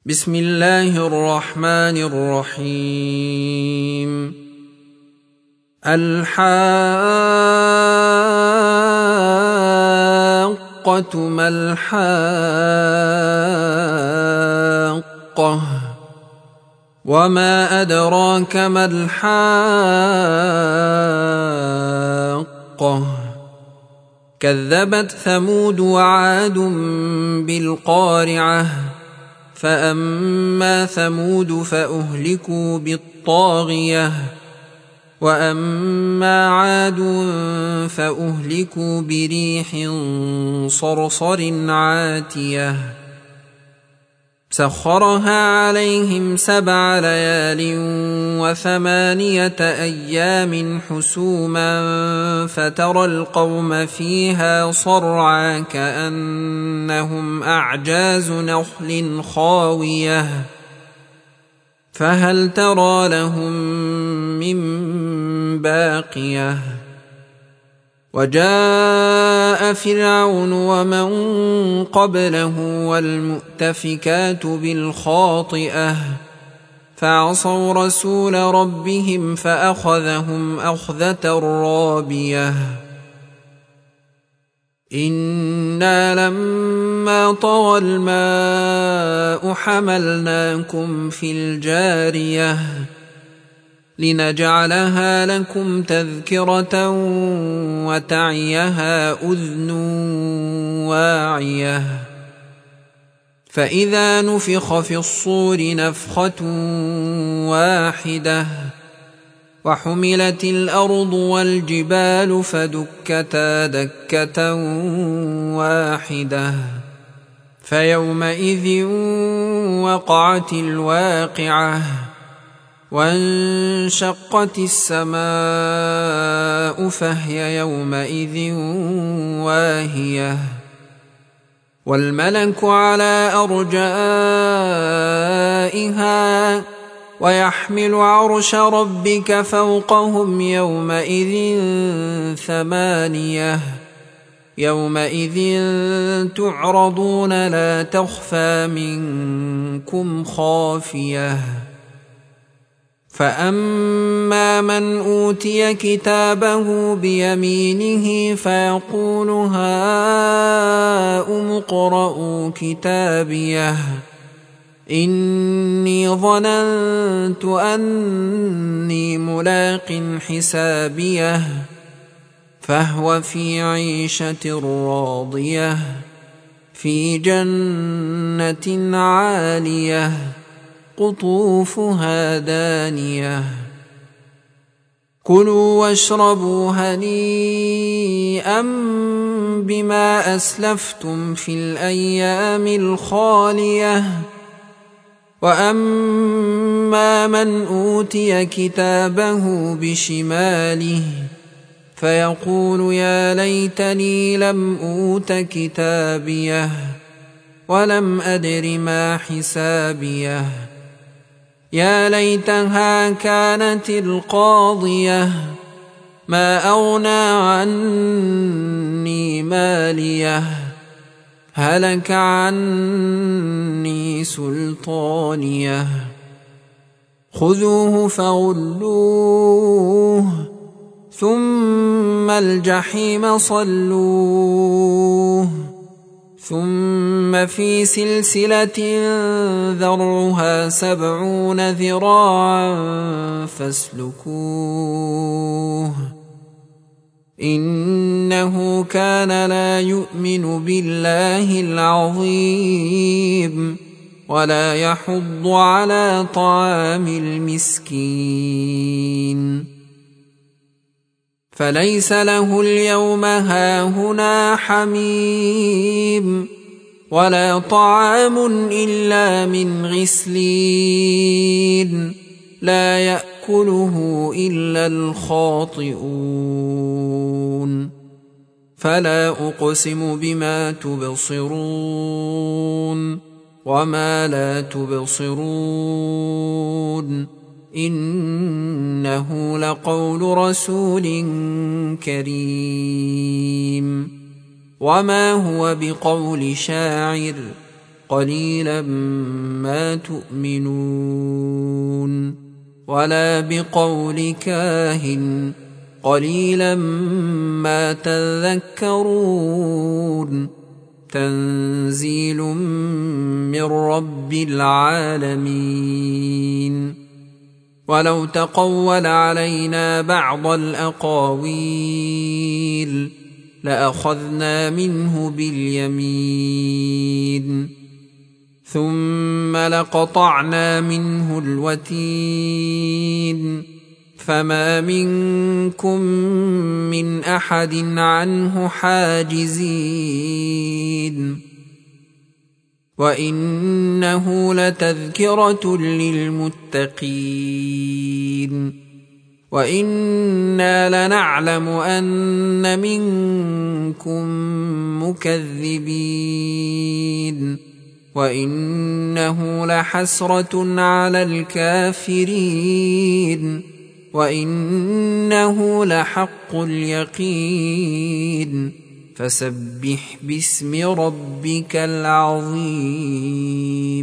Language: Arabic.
بسم الله الرحمن الرحيم. الحاقة ما الحاقة وما أدراك ما الحاقة كذبت ثمود وعاد بالقارعة فأما ثمود فأهلكوا بالطاغية وأما عاد فأهلكوا بريح صرصر عاتية سخرها عليهم 7 ليال و8 أيام حسوما فترى القوم فيها صرعا كأنهم أعجاز نخل خاوية فهل ترى لهم من باقية وجاء فرعون ومن قبله والمؤتفكات بالخاطئة فعصوا رسول ربهم فأخذهم أخذة رابية إنا لما طغى الماء حملناكم في الجارية لنجعلها لكم تذكرة وتعيها أذن واعية فإذا نفخ في الصور نفخة واحدة وحملت الأرض والجبال فدكتا دكة واحدة فيومئذ وقعت الواقعة وانشقت السماء فهي يومئذ واهية والملك على أرجائها ويحمل عرش ربك فوقهم يومئذ 8 يومئذ تعرضون لا تخفى منكم خافية فأما من أوتي كتابه بيمينه فيقول هاؤم اقرءوا كتابيه إني ظننت أني ملاق حسابيه فهو في عيشة راضية في جنة عالية قطوفها دانية كلوا واشربوا هنيئا بما أسلفتم في الأيام الخالية وأما من أوتي كتابه بشماله فيقول يا ليتني لم أوت كتابيه ولم أدر ما حسابيه يا ليتها كانت القاضية ما أغنى عني ماليه هلك عني سلطانيه خذوه فغلوه ثم الجحيم صلوه ثم في سلسلة ذرعها 70 ذراعا فاسلكوه إنه كان لا يؤمن بالله العظيم ولا يحض على طعام المسكين فليس له اليوم هاهنا حميم ولا طعام إلا من غسلين لا يأكله إلا الخاطئون فلا أقسم بما تبصرون وما لا تبصرون إنه لقول رسول كريم وما هو بقول شاعر قليلا ما تؤمنون ولا بقول كاهن قليلا ما تذكرون تنزيل من رب العالمين ولو تقول علينا بعض الأقاويل لأخذنا منه باليمين ثم لقطعنا منه الوتين فما منكم من أحد عنه حاجزين وإنه لتذكرة للمتقين وإنا لنعلم أن منكم مكذبين وإنه لحسرة على الكافرين وإنه لحق اليقين فسبح باسم ربك العظيم